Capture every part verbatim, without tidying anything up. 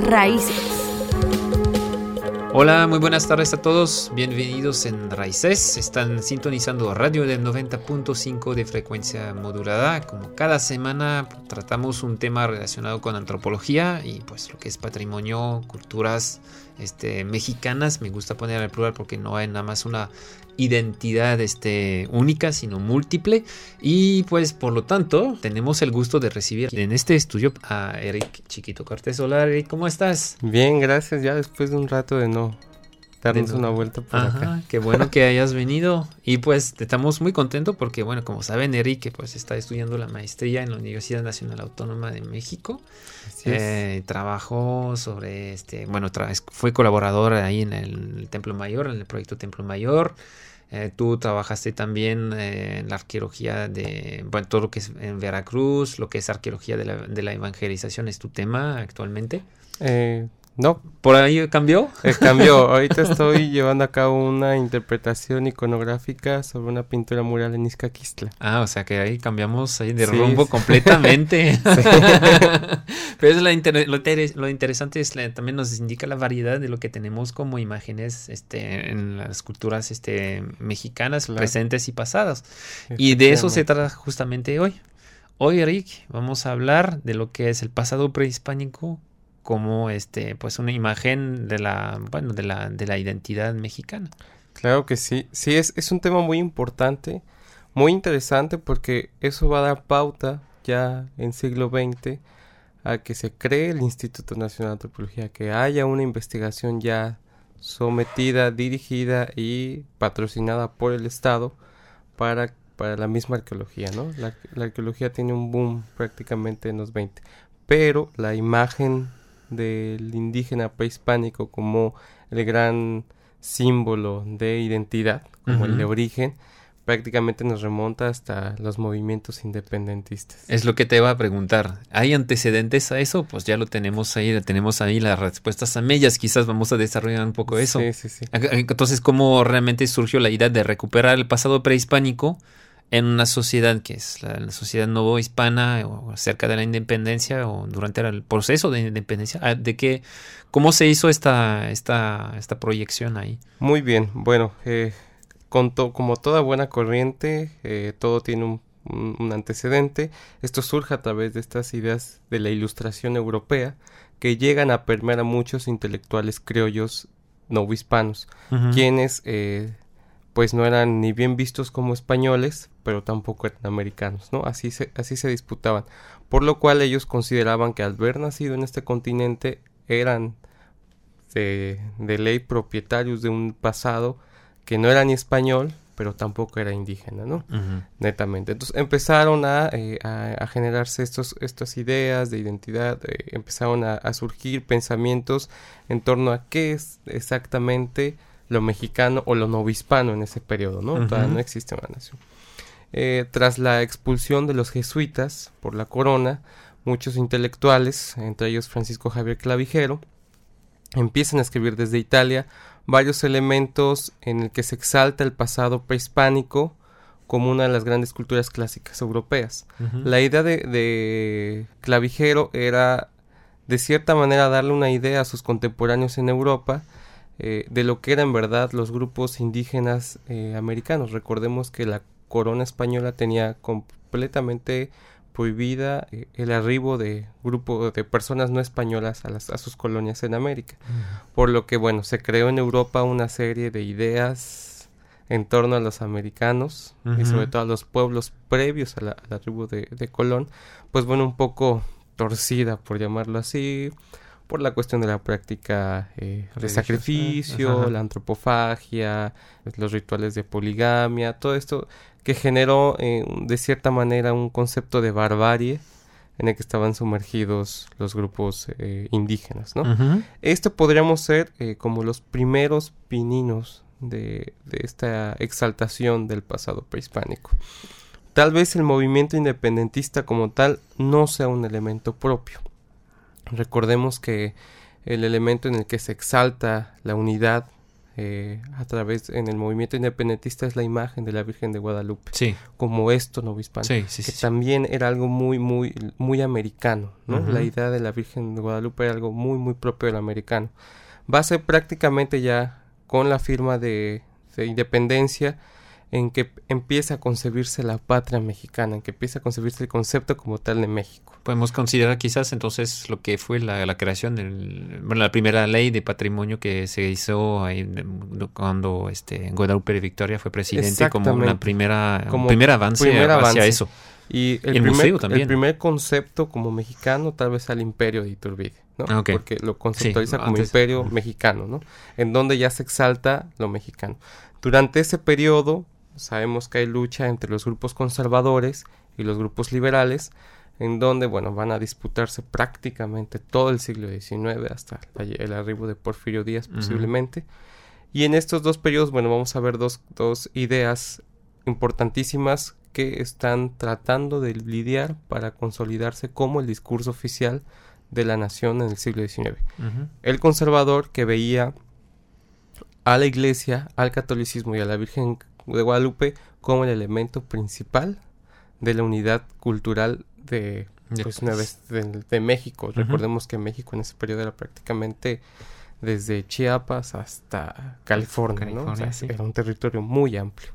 Raíces. Hola, muy buenas tardes a todos, bienvenidos en Raíces. Están sintonizando radio del noventa punto cinco de frecuencia modulada. Como cada semana tratamos un tema relacionado con antropología y pues lo que es patrimonio, culturas este, mexicanas. Me gusta poner al plural porque no hay nada más una identidad este, única, sino múltiple. Y pues por lo tanto tenemos el gusto de recibir en este estudio a Eric Chiquito Cortés. Hola Eric, ¿cómo estás? Bien, gracias, ya después de un rato de no darnos de no. una vuelta por Ajá, acá. Qué bueno que hayas venido y pues estamos muy contentos porque bueno, como saben, Eric pues está estudiando la maestría en la Universidad Nacional Autónoma de México. Eh, trabajó sobre este, bueno, tra- fue colaborador ahí en el, el Templo Mayor, en el proyecto Templo Mayor. Eh, tú trabajaste también eh, en la arqueología de, bueno, todo lo que es en Veracruz, lo que es arqueología de la, de la evangelización, ¿es tu tema actualmente? Eh, no. ¿Por ahí cambió? Eh, cambió. Ahorita estoy llevando a cabo una interpretación iconográfica sobre una pintura mural en Izcaquistla. Ah, o sea que ahí cambiamos ahí de sí, rumbo sí. completamente. Sí. Pero es la inter- lo, ter- lo interesante es la, también nos indica la variedad de lo que tenemos como imágenes este, en las culturas este, mexicanas, claro, presentes y pasadas. Y de eso se trata justamente hoy. Hoy, Eric, vamos a hablar de lo que es el pasado prehispánico como este, pues una imagen de la, bueno, de la, de la identidad mexicana. Claro que sí. Sí, es, es un tema muy importante, muy interesante, porque eso va a dar pauta ya en siglo veinte a que se cree el Instituto Nacional de Antropología, que haya una investigación ya sometida, dirigida y patrocinada por el Estado para, para la misma arqueología, ¿no? La, la arqueología tiene un boom prácticamente en los veinte, pero la imagen del indígena prehispánico como el gran símbolo de identidad, como uh-huh. el de origen, prácticamente nos remonta hasta los movimientos independentistas. Es lo que te iba a preguntar. ¿Hay antecedentes a eso? Pues ya lo tenemos ahí, tenemos ahí las respuestas a mellas. Quizás vamos a desarrollar un poco eso. Sí, sí, sí. Entonces, ¿cómo realmente surgió la idea de recuperar el pasado prehispánico en una sociedad que es la, la sociedad novohispana o cerca de la independencia o durante el proceso de independencia? ¿De qué, cómo se hizo esta, esta, esta proyección ahí? Muy bien. Bueno, eh, con to, como toda buena corriente, eh, todo tiene un, un, un antecedente. Esto surge a través de estas ideas de la ilustración europea que llegan a permear a muchos intelectuales criollos novohispanos, uh-huh. quienes eh, pues no eran ni bien vistos como españoles, pero tampoco eran americanos, ¿no? Así se, así se disputaban, por lo cual ellos consideraban que al haber nacido en este continente eran de, de ley propietarios de un pasado que no era ni español, pero tampoco era indígena, ¿no? Uh-huh. Netamente. Entonces empezaron a, eh, a, a generarse estos, estas ideas de identidad, eh, empezaron a, a surgir pensamientos en torno a qué es exactamente lo mexicano o lo novohispano en ese periodo, ¿no? Uh-huh. Todavía no existe una nación. Eh, tras la expulsión de los jesuitas por la corona, muchos intelectuales, entre ellos Francisco Javier Clavijero, empiezan a escribir desde Italia varios elementos en el que se exalta el pasado prehispánico como una de las grandes culturas clásicas europeas. Uh-huh. La idea de, de Clavijero era, de cierta manera, darle una idea a sus contemporáneos en Europa eh, de lo que eran en verdad los grupos indígenas eh, americanos. Recordemos que la corona española tenía completamente prohibida eh, el arribo de grupos de personas no españolas a, las, a sus colonias en América, uh-huh. por lo que bueno, se creó en Europa una serie de ideas en torno a los americanos, uh-huh. y sobre todo a los pueblos previos a la, a la tribu de, de Colón, pues bueno, un poco torcida, por llamarlo así, por la cuestión de la práctica eh, de sacrificio, uh-huh. la antropofagia, los rituales de poligamia, todo esto que generó eh, de cierta manera un concepto de barbarie en el que estaban sumergidos los grupos eh, indígenas, ¿no? Uh-huh. Esto podríamos ser eh, como los primeros pininos de, de esta exaltación del pasado prehispánico. Tal vez el movimiento independentista como tal no sea un elemento propio. Recordemos que el elemento en el que se exalta la unidad eh, a través en el movimiento independentista es la imagen de la Virgen de Guadalupe, sí. como esto novohispano, sí, sí, que sí, también sí. era algo muy muy muy americano, ¿no? Uh-huh. La idea de la Virgen de Guadalupe era algo muy muy propio del americano. Va a ser prácticamente ya con la firma de, de independencia en que empieza a concebirse la patria mexicana, en que empieza a concebirse el concepto como tal de México. Podemos considerar quizás entonces lo que fue la, la creación del, bueno, la primera ley de patrimonio que se hizo ahí cuando este Guadalupe de Victoria fue presidente, como una primera como un primer avance primer hacia avance. eso. Y el, el primer, museo también. El primer concepto como mexicano tal vez al Imperio de Iturbide, ¿no? Ah, okay. Porque lo conceptualiza sí, como antes... Imperio uh-huh. mexicano, ¿no? En donde ya se exalta lo mexicano. Durante ese periodo sabemos que hay lucha entre los grupos conservadores y los grupos liberales, en donde, bueno, van a disputarse prácticamente todo el siglo diecinueve hasta el arribo de Porfirio Díaz posiblemente. Uh-huh. Y en estos dos periodos, bueno, vamos a ver dos, dos ideas importantísimas que están tratando de lidiar para consolidarse como el discurso oficial de la nación en el siglo diecinueve. Uh-huh. El conservador, que veía a la iglesia, al catolicismo y a la Virgen de Guadalupe como el elemento principal de la unidad cultural de, pues, de, de, de México. Uh-huh. Recordemos que México en ese periodo era prácticamente desde Chiapas hasta California, California, ¿no? O sea, sí. Era un territorio muy amplio.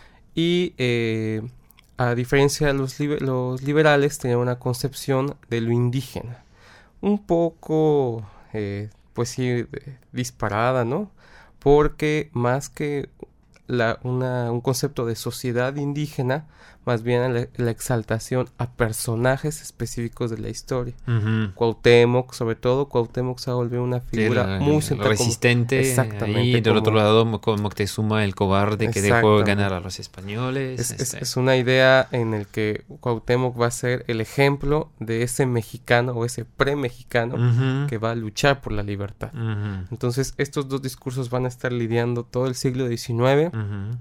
Y eh, a diferencia de los, liber- los liberales, tenían una concepción de lo indígena, un poco, eh, pues sí, de, disparada, ¿no? Porque más que La, una, un concepto de sociedad indígena, más bien la, la exaltación a personajes específicos de la historia. Uh-huh. Cuauhtémoc, sobre todo, Cuauhtémoc se volvió una figura sí, la, muy central. Resistente, como, exactamente. Y del como, otro lado, con Moctezuma, el cobarde que dejó ganar a los españoles. Es, este. es, es una idea en la que Cuauhtémoc va a ser el ejemplo de ese mexicano o ese pre-mexicano uh-huh. que va a luchar por la libertad. Uh-huh. Entonces, estos dos discursos van a estar lidiando todo el siglo diecinueve. Uh-huh.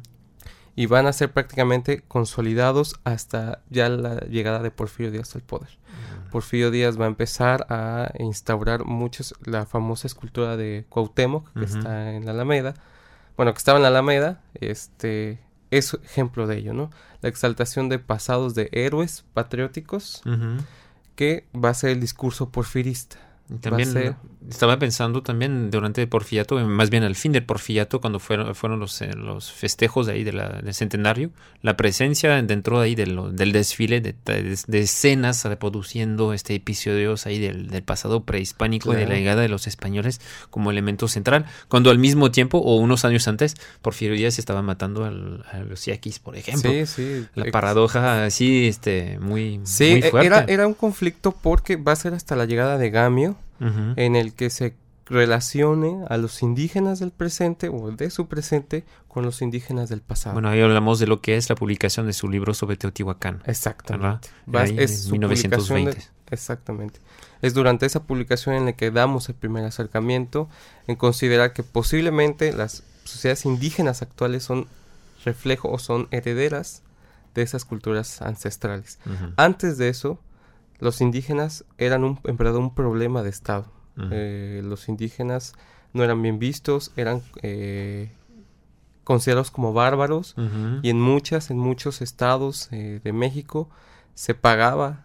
Y van a ser prácticamente consolidados hasta ya la llegada de Porfirio Díaz al poder. Uh-huh. Porfirio Díaz va a empezar a instaurar muchos, la famosa escultura de Cuauhtémoc, que uh-huh. está en la Alameda, bueno, que estaba en la Alameda, este, es ejemplo de ello, ¿no? La exaltación de pasados de héroes patrióticos, uh-huh. que va a ser el discurso porfirista. También ser... estaba pensando también durante el Porfiriato, más bien al fin del Porfiriato, cuando fueron, fueron los, eh, los festejos de ahí de la, del centenario, la presencia dentro de ahí de lo, del desfile de, de, de escenas reproduciendo este episodios ahí del, del pasado prehispánico, claro. Y de la llegada de los españoles como elemento central, cuando al mismo tiempo o unos años antes Porfirio Díaz estaba matando al, a los yaquis, por ejemplo. Sí, sí. La paradoja así este, muy, sí, muy fuerte. Era, era un conflicto porque va a ser hasta la llegada de Gamio, uh-huh. en el que se relacione a los indígenas del presente o de su presente con los indígenas del pasado. Bueno, ahí hablamos de lo que es la publicación de su libro sobre Teotihuacán. Exactamente. Va, es en mil novecientos veinte. De, exactamente. Es durante esa publicación en la que damos el primer acercamiento en considerar que posiblemente las sociedades indígenas actuales son reflejo o son herederas de esas culturas ancestrales. Uh-huh. Antes de eso, los indígenas eran un, en verdad un problema de Estado. Uh-huh. Eh, los indígenas no eran bien vistos, eran eh, considerados como bárbaros, uh-huh. y en muchas, en muchos estados eh, de México se pagaba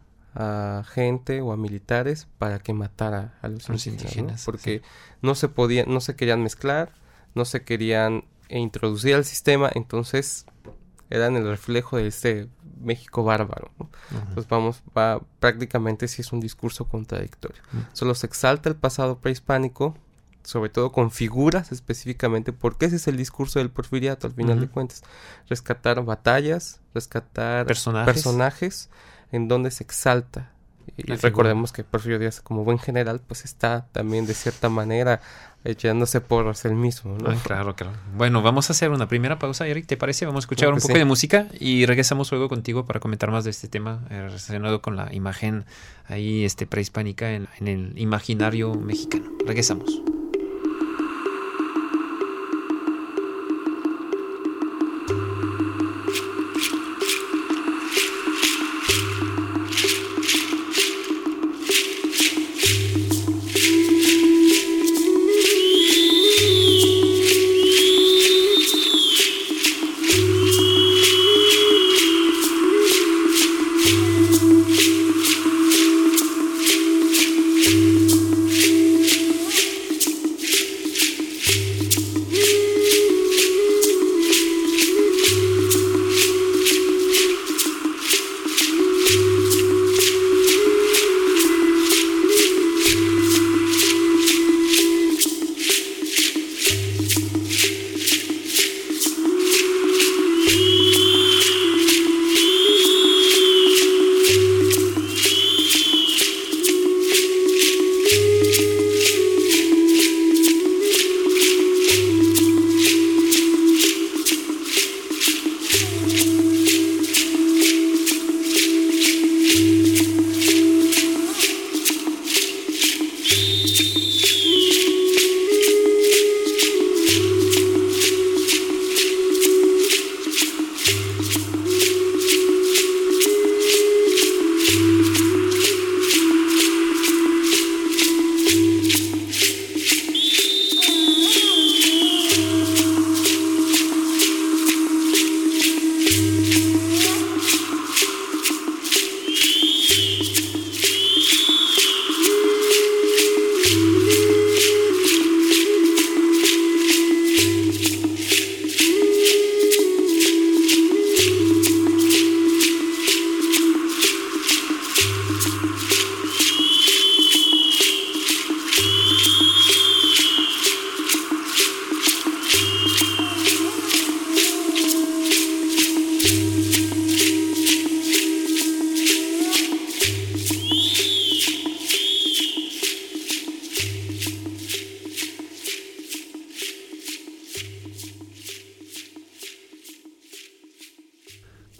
a gente o a militares para que matara a los, los indígenas, indígenas, ¿no? Porque sí. no se podían, no se querían mezclar, no se querían introducir al sistema, entonces eran el reflejo de este México bárbaro, ¿no? Uh-huh. Entonces vamos, va, prácticamente sí es un discurso contradictorio. Uh-huh. Solo se exalta el pasado prehispánico, sobre todo con figuras específicamente, porque ese es el discurso del porfiriato al final uh-huh. de cuentas. Rescatar batallas, rescatar personajes, personajes en donde se exalta. Y La recordemos figura. que Porfirio Díaz, como buen general, pues está también de cierta manera echándose porras él mismo, ¿no? Ay, claro, claro. Bueno, vamos a hacer una primera pausa, Eric, ¿te parece? Vamos a escuchar un poco sí. de música y regresamos luego contigo para comentar más de este tema eh, relacionado con la imagen ahí este prehispánica en, en el imaginario mexicano. Regresamos.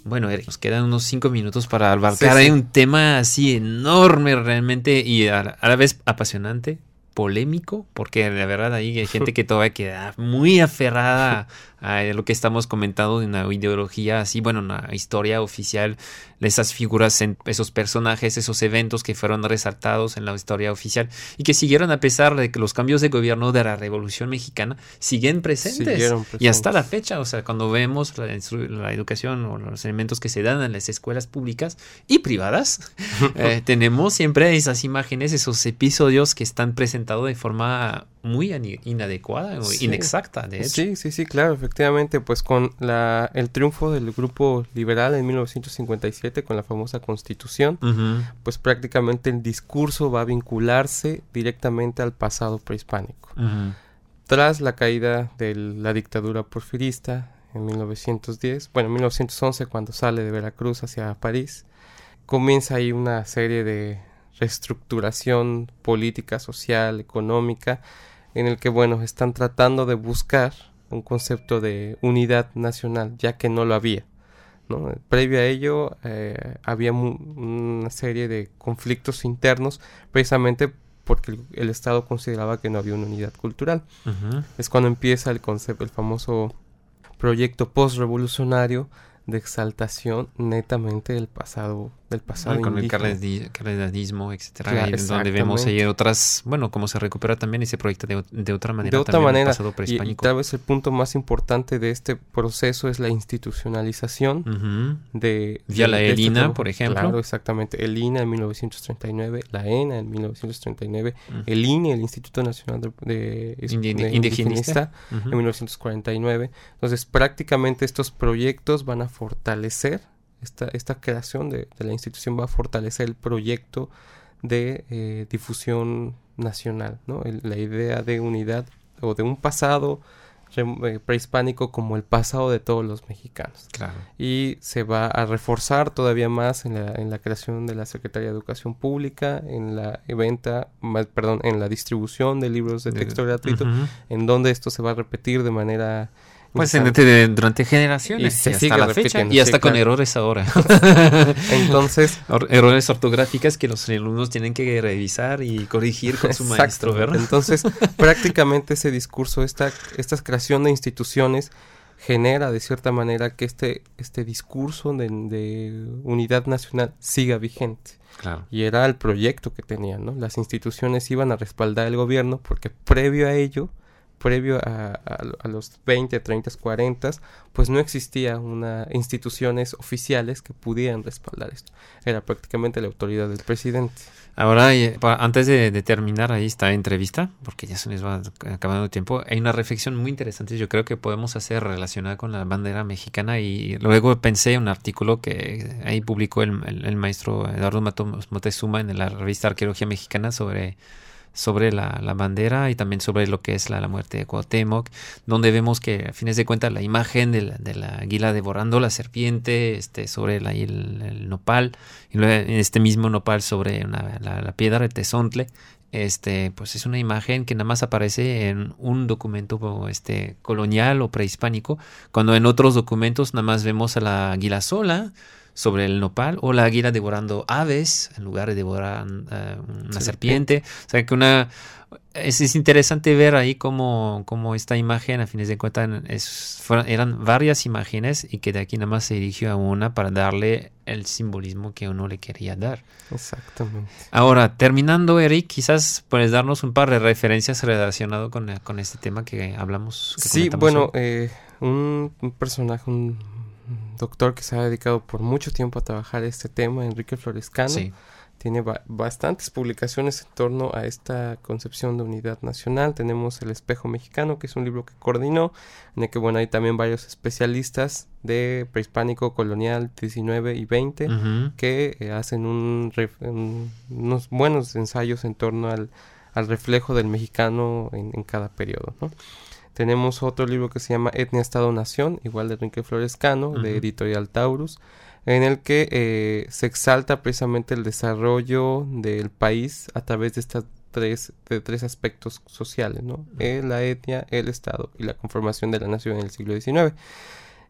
bueno, Eric, nos quedan unos cinco minutos para abarcar sí, sí. un tema así enorme realmente y a, a la vez apasionante, polémico, porque la verdad ahí hay gente que todavía queda muy aferrada a, a lo que estamos comentando en una ideología así, bueno, una historia oficial, esas figuras, esos personajes, esos eventos que fueron resaltados en la historia oficial y que siguieron a pesar de que los cambios de gobierno de la Revolución Mexicana siguen presentes, presentes. Y hasta la fecha, o sea, cuando vemos la, la educación o los elementos que se dan en las escuelas públicas y privadas, eh, tenemos siempre esas imágenes, esos episodios que están presentados de forma muy inadecuada o sí. inexacta, de hecho. Sí, sí, sí, claro, efectivamente, pues con la, el triunfo del grupo liberal en mil novecientos cincuenta y siete, con la famosa Constitución, uh-huh. pues prácticamente el discurso va a vincularse directamente al pasado prehispánico. Uh-huh. Tras la caída de la dictadura porfirista en mil novecientos diez, bueno, en mil novecientos once, cuando sale de Veracruz hacia París, comienza ahí una serie de reestructuración política, social, económica, en el que, bueno, están tratando de buscar un concepto de unidad nacional, ya que no lo había, ¿no? Previo a ello, eh, había mu- una serie de conflictos internos, precisamente porque el, el Estado consideraba que no había una unidad cultural. Uh-huh. Es cuando empieza el concepto, el famoso proyecto post-revolucionario de exaltación netamente del pasado del pasado ah, con indígena. el cardenalismo, etcétera, claro, donde vemos ahí otras, bueno, cómo se recupera también y se proyecta de, de otra manera de otra también manera el pasado prehispánico. Y, y tal vez el punto más importante de este proceso es la institucionalización uh-huh. de, ya de la de ELINA, este por ejemplo. Claro, exactamente, el I N A en mil novecientos treinta y nueve, la ENA en mil novecientos treinta y nueve, uh-huh. el I N E, el Instituto Nacional de, de, Indi- de Indigenista, uh-huh. en mil novecientos cuarenta y nueve. Entonces, prácticamente estos proyectos van a fortalecer Esta, esta creación de, de la institución va a fortalecer el proyecto de eh, difusión nacional, ¿no? El, la idea de unidad o de un pasado re, eh, prehispánico como el pasado de todos los mexicanos. Claro. Y se va a reforzar todavía más en la, en la creación de la Secretaría de Educación Pública, en la venta, más, perdón, en la distribución de libros de texto de, gratuito, uh-huh. en donde esto se va a repetir de manera... Pues durante, durante generaciones y, se y hasta la fecha y hasta sí, con claro. errores ahora. Entonces, Or- errores ortográficas que los alumnos tienen que revisar y corregir con su maestro, ¿verdad? Entonces, prácticamente ese discurso, esta, esta creación de instituciones genera de cierta manera que este, este discurso de, de unidad nacional siga vigente. Claro. Y era el proyecto que tenían, ¿no? Las instituciones iban a respaldar el gobierno porque previo a ello, previo a, a, a los veinte, treinta, cuarenta, pues no existía una instituciones oficiales que pudieran respaldar esto. Era prácticamente la autoridad del presidente. Ahora, antes de, de terminar ahí esta entrevista, porque ya se nos va acabando el tiempo, hay una reflexión muy interesante, yo creo que podemos hacer relacionada con la bandera mexicana y luego pensé en un artículo que ahí publicó el, el, el maestro Eduardo Moctezuma en la revista Arqueología Mexicana sobre... sobre la, la bandera y también sobre lo que es la, la muerte de Cuauhtémoc, donde vemos que a fines de cuentas la imagen de la, de la águila devorando la serpiente este, sobre la, el, el nopal, y luego en este mismo nopal sobre una, la, la piedra de Tezontle, este, pues es una imagen que nada más aparece en un documento este, colonial o prehispánico, cuando en otros documentos nada más vemos a la águila sola sobre el nopal o la águila devorando aves en lugar de devorar uh, una sí, serpiente. O sea que una es, es interesante ver ahí cómo, cómo esta imagen a fines de cuentas es, fueron, eran varias imágenes y que de aquí nada más se dirigió a una para darle el simbolismo que uno le quería dar. Exactamente. Ahora, terminando, Eric, quizás puedes darnos un par de referencias relacionadas con, con este tema que hablamos. Que sí, bueno, eh, un, un personaje, un doctor que se ha dedicado por mucho tiempo a trabajar este tema, Enrique Florescano, sí. tiene ba- bastantes publicaciones en torno a esta concepción de unidad nacional. Tenemos El Espejo Mexicano, que es un libro que coordinó, en el que bueno hay también varios especialistas de prehispánico, colonial, diecinueve y veinte, uh-huh. que eh, hacen un ref- un, unos buenos ensayos en torno al, al reflejo del mexicano en, en cada periodo, ¿no? Tenemos otro libro que se llama Etnia, Estado, Nación, igual de Enrique Florescano, uh-huh. de Editorial Taurus, en el que eh, se exalta precisamente el desarrollo del país a través de estas tres, de tres aspectos sociales, ¿no? Uh-huh. Eh, la etnia, el Estado y la conformación de la nación en el siglo diecinueve.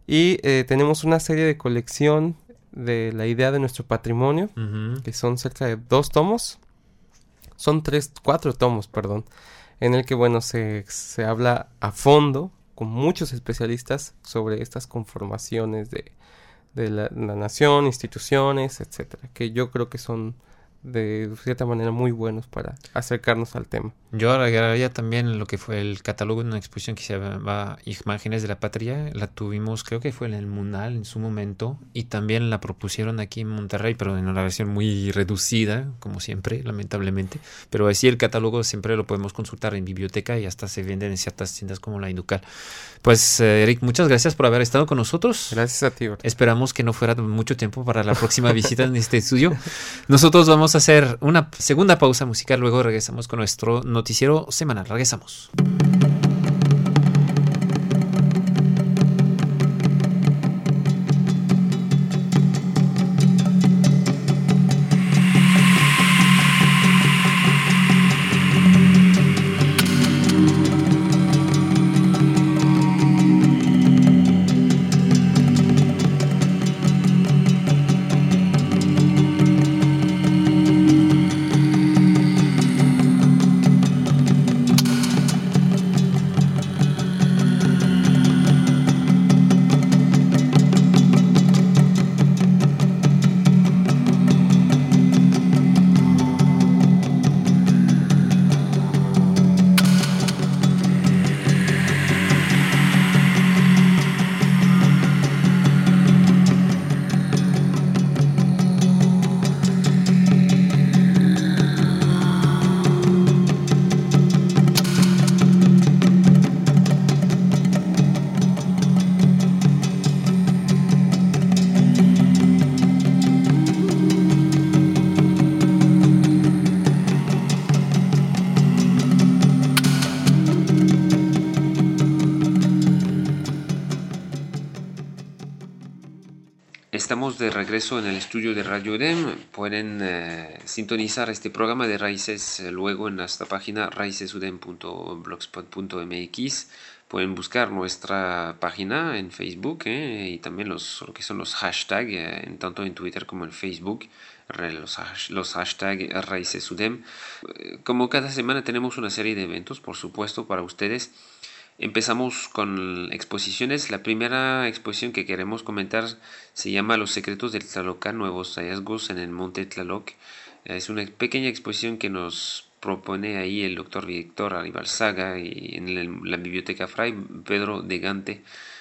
Y eh, tenemos una serie de colección de la idea de nuestro patrimonio, uh-huh. que son cerca de dos tomos. Son tres, cuatro tomos, perdón. En el que, bueno, se, se habla a fondo con muchos especialistas sobre estas conformaciones de, de la, la nación, instituciones, etcétera. Que yo creo que son de cierta manera muy buenos para acercarnos al tema. Yo agregaría también lo que fue el catálogo de una exposición que se llama Imágenes de la Patria. La tuvimos, creo que fue en el MUNAL en su momento, y también la propusieron aquí en Monterrey, pero en una versión muy reducida, como siempre, lamentablemente. Pero así el catálogo siempre lo podemos consultar en biblioteca y hasta se venden en ciertas tiendas como la Inducal. Pues, eh, Eric, muchas gracias por haber estado con nosotros. Gracias a ti. Esperamos que no fuera mucho tiempo para la próxima visita en este estudio. Nosotros vamos a hacer una segunda pausa musical, luego regresamos con nuestro noticiero semanal. Regresamos. Estamos de regreso en el estudio de Radio UDEM. Pueden eh, sintonizar este programa de Raíces eh, luego en nuestra página raíces u d e m punto blogspot punto m x. Pueden buscar nuestra página en Facebook eh, y también los, lo que son los hashtags, eh, en tanto en Twitter como en Facebook, los, hash, los hashtags Raíces U D E M. Como cada semana tenemos una serie de eventos, por supuesto, para ustedes. Empezamos con exposiciones. La primera exposición que queremos comentar se llama Los secretos del Tlalocán, nuevos hallazgos en el Monte Tlaloc. Es una pequeña exposición que nos propone ahí el doctor Víctor Arribalzaga y en la Biblioteca Fray Pedro de Gante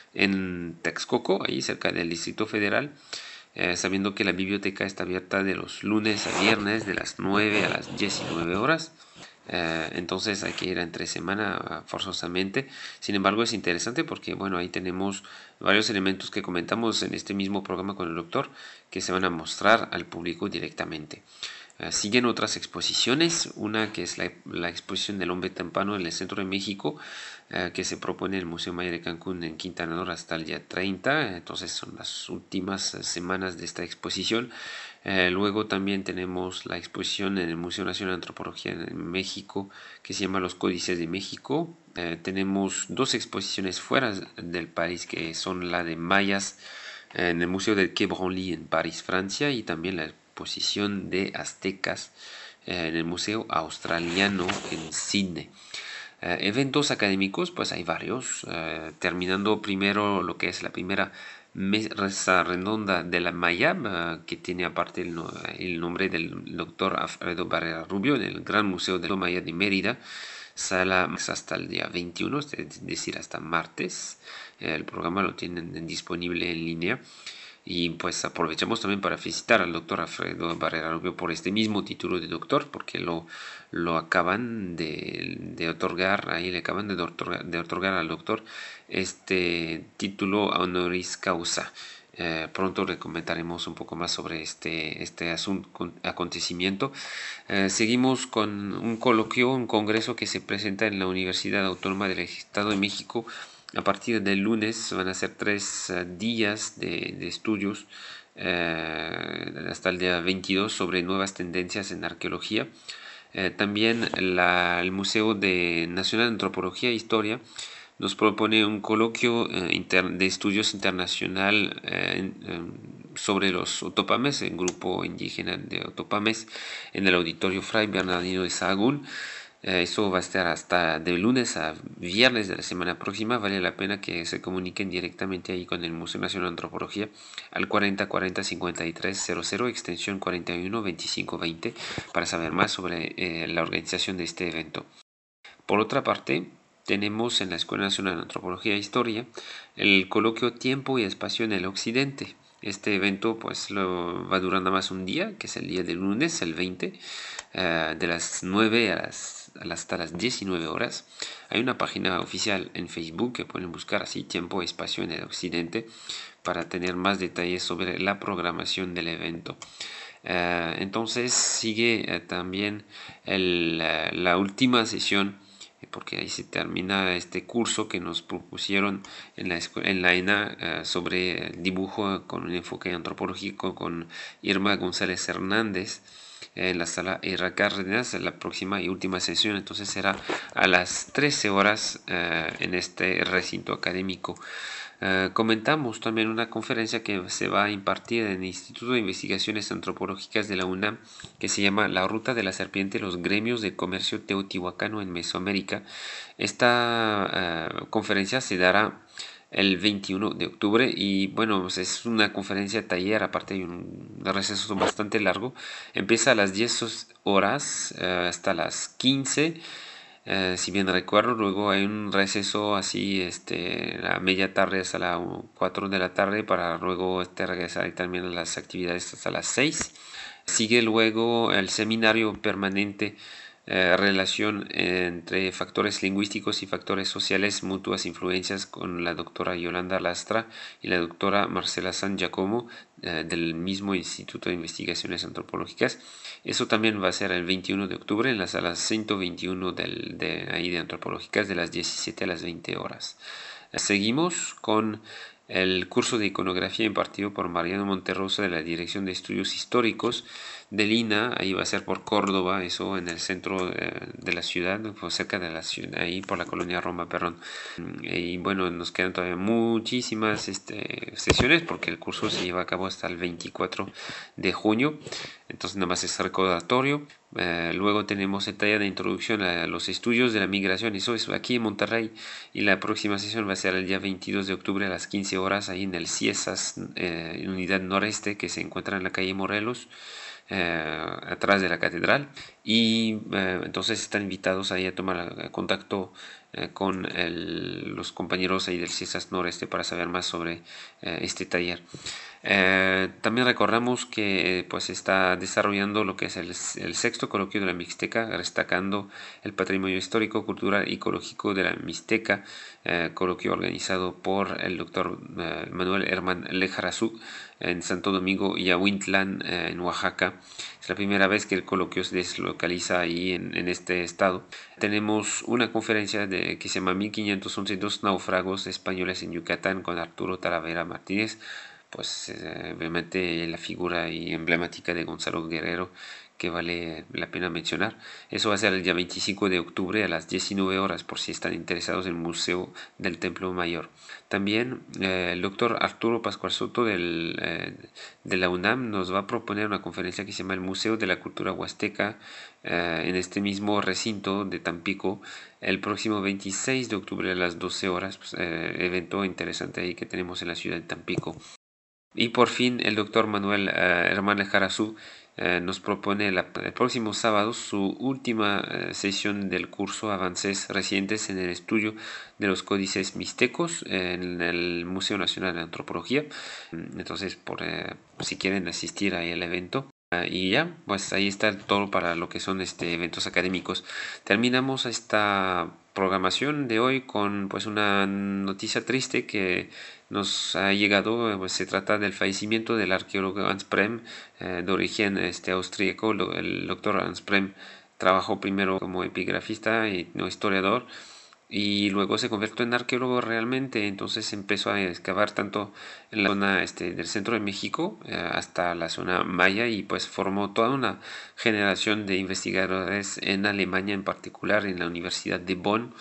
en Texcoco, ahí cerca del Distrito Federal. Eh, sabiendo que la biblioteca está abierta de los lunes a viernes de las nueve a las diecinueve horas. Uh, entonces hay que ir entre semana uh, forzosamente. Sin embargo, es interesante porque bueno, ahí tenemos varios elementos que comentamos en este mismo programa con el doctor que se van a mostrar al público directamente. Uh, siguen otras exposiciones, una que es la, la exposición del hombre tampano en el centro de México, uh, que se propone en el Museo Maya de Cancún en Quintana Roo hasta el día treinta. Entonces son las últimas uh, semanas de esta exposición. Eh, luego también tenemos la exposición en el Museo Nacional de Antropología en México que se llama Los Códices de México. Eh, tenemos dos exposiciones fuera del país que son la de mayas eh, en el Museo del Quai Branly en París, Francia, y también la exposición de aztecas eh, en el Museo Australiano en Sydney. Eh, eventos académicos, pues hay varios, eh, terminando primero lo que es la primera mesa redonda de la Mayab, uh, que tiene aparte el, no, el nombre del doctor Alfredo Barrera Rubio en el Gran Museo de la Maya de Mérida. Sala hasta el día veintiuno, es decir, hasta martes. El programa lo tienen disponible en línea. Y pues aprovechamos también para felicitar al doctor Alfredo Barrera Rubio por este mismo título de doctor, porque lo, lo acaban de, de otorgar, ahí le acaban de otorgar, de otorgar al doctor este título honoris causa. Eh, pronto le comentaremos un poco más sobre este, este asunto, acontecimiento. Eh, seguimos con un coloquio, un congreso que se presenta en la Universidad Autónoma del Estado de México. A partir del lunes van a ser tres uh, días de, de estudios eh, hasta el día veintidós sobre nuevas tendencias en arqueología. Eh, también la, el Museo de Nacional de Antropología e Historia nos propone un coloquio eh, de estudios internacional eh, sobre los Otopames, el grupo indígena de Otopames, en el Auditorio Fray Bernardino de Sahagún. Eh, eso va a estar hasta de lunes a viernes de la semana próxima. Vale la pena que se comuniquen directamente ahí con el Museo Nacional de Antropología al cuarenta cuarenta cincuenta y tres cero cero, extensión cuarenta y uno veinticinco veinte, para saber más sobre eh, la organización de este evento. Por otra parte, tenemos en la Escuela Nacional de Antropología e Historia el coloquio Tiempo y Espacio en el Occidente. Este evento pues lo, va a durar nada más un día, que es el día del lunes, el veinte, uh, de las nueve a las, hasta las diecinueve horas. Hay una página oficial en Facebook que pueden buscar así, Tiempo y Espacio en el Occidente, para tener más detalles sobre la programación del evento. Uh, entonces sigue uh, también el, uh, la última sesión, porque ahí se termina este curso que nos propusieron en la, en la E N A uh, sobre el dibujo con un enfoque antropológico con Irma González Hernández en la sala Erra Cárdenas, en la próxima y última sesión. Entonces será a las trece horas uh, en este recinto académico. Uh, comentamos también una conferencia que se va a impartir en el Instituto de Investigaciones Antropológicas de la UNAM, que se llama La Ruta de la Serpiente, los gremios de comercio teotihuacano en Mesoamérica. Esta uh, conferencia se dará el veintiuno de octubre y bueno, pues es una conferencia taller, aparte hay un receso bastante largo. Empieza a las diez horas uh, hasta las quince. Uh, si bien recuerdo, luego hay un receso así este, a media tarde hasta las cuatro de la tarde para luego este, regresar también a las actividades hasta las seis. Sigue luego el seminario permanente, eh, relación entre factores lingüísticos y factores sociales, mutuas influencias, con la doctora Yolanda Lastra y la doctora Marcela San Giacomo eh, del mismo Instituto de Investigaciones Antropológicas. Eso también va a ser el veintiuno de octubre en la sala ciento veintiuno del, de, ahí de Antropológicas, de las diecisiete a las veinte horas. Seguimos con el curso de iconografía impartido por Mariano Monterrosa de la Dirección de Estudios Históricos del I N A. Ahí va a ser por Córdoba, eso en el centro de, de la ciudad, cerca de la ciudad, ahí por la colonia Roma, perdón. Y bueno, nos quedan todavía muchísimas este, sesiones porque el curso se lleva a cabo hasta el veinticuatro de junio. Entonces nada más es recordatorio. Eh, luego tenemos el taller de introducción a los estudios de la migración, eso es aquí en Monterrey, y la próxima sesión va a ser el día veintidós de octubre a las quince horas ahí en el CIESAS, eh, unidad noreste, que se encuentra en la calle Morelos, eh, atrás de la catedral. Y eh, entonces están invitados ahí a tomar contacto eh, con el, los compañeros ahí del CIESAS noreste para saber más sobre eh, este taller. Eh, también recordamos que pues está desarrollando lo que es el, el sexto coloquio de la Mixteca, destacando el patrimonio histórico, cultural y ecológico de la Mixteca, eh, coloquio organizado por el doctor eh, Manuel Herman Lejarazú en Santo Domingo y Ahuintlán, eh, en Oaxaca. Es la primera vez que el coloquio se deslocaliza ahí en, en este estado. Tenemos una conferencia de, que se llama mil quinientos once, dos náufragos españoles en Yucatán, con Arturo Talavera Martínez. Pues eh, obviamente la figura y emblemática de Gonzalo Guerrero, que vale la pena mencionar. Eso va a ser el día veinticinco de octubre a las diecinueve horas, por si están interesados en el Museo del Templo Mayor. También eh, el doctor Arturo Pascual Soto del, eh, de la UNAM nos va a proponer una conferencia que se llama el Museo de la Cultura Huasteca, eh, en este mismo recinto de Tampico, el próximo veintiséis de octubre a las doce horas, pues, eh, evento interesante ahí que tenemos en la ciudad de Tampico. Y por fin el doctor Manuel uh, Herman Lejarazú uh, nos propone la, el próximo sábado su última uh, sesión del curso Avances Recientes en el Estudio de los Códices Mixtecos uh, en el Museo Nacional de Antropología. Entonces, por, uh, si quieren asistir ahí al evento. Uh, y ya, pues ahí está todo para lo que son este, eventos académicos. Terminamos esta programación de hoy con pues una noticia triste que nos ha llegado. Pues se trata del fallecimiento del arqueólogo Hans Prem, eh, de origen este, austríaco. El doctor Hans Prem trabajó primero como epigrafista y no historiador, y luego se convirtió en arqueólogo realmente. Entonces empezó a excavar tanto en la zona este, del centro de México eh, hasta la zona maya, y pues formó toda una generación de investigadores en Alemania, en particular en la Universidad de Bonn.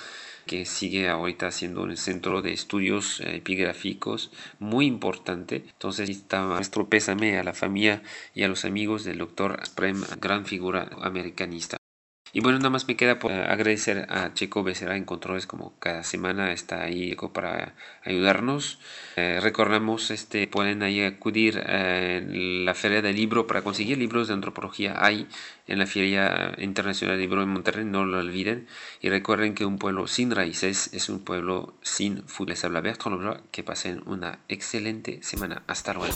que sigue ahorita siendo un centro de estudios eh, epigráficos muy importante. Entonces está nuestro pésame a la familia y a los amigos del doctor Asprem, gran figura americanista. Y bueno, nada más me queda por agradecer a Checo Becerra en controles, como cada semana está ahí para ayudarnos. Eh, recordamos, este, pueden ahí acudir a la Feria del Libro para conseguir libros de antropología. Hay en la Feria Internacional del Libro de Monterrey, no lo olviden. Y recuerden que un pueblo sin raíces es un pueblo sin futuro. Les habla Bertrand Leblanc, que pasen una excelente semana. Hasta luego.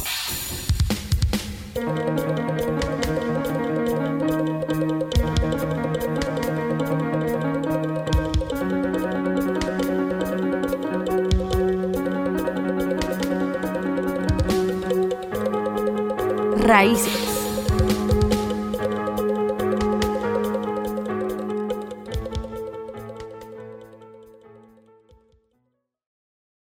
Raíces.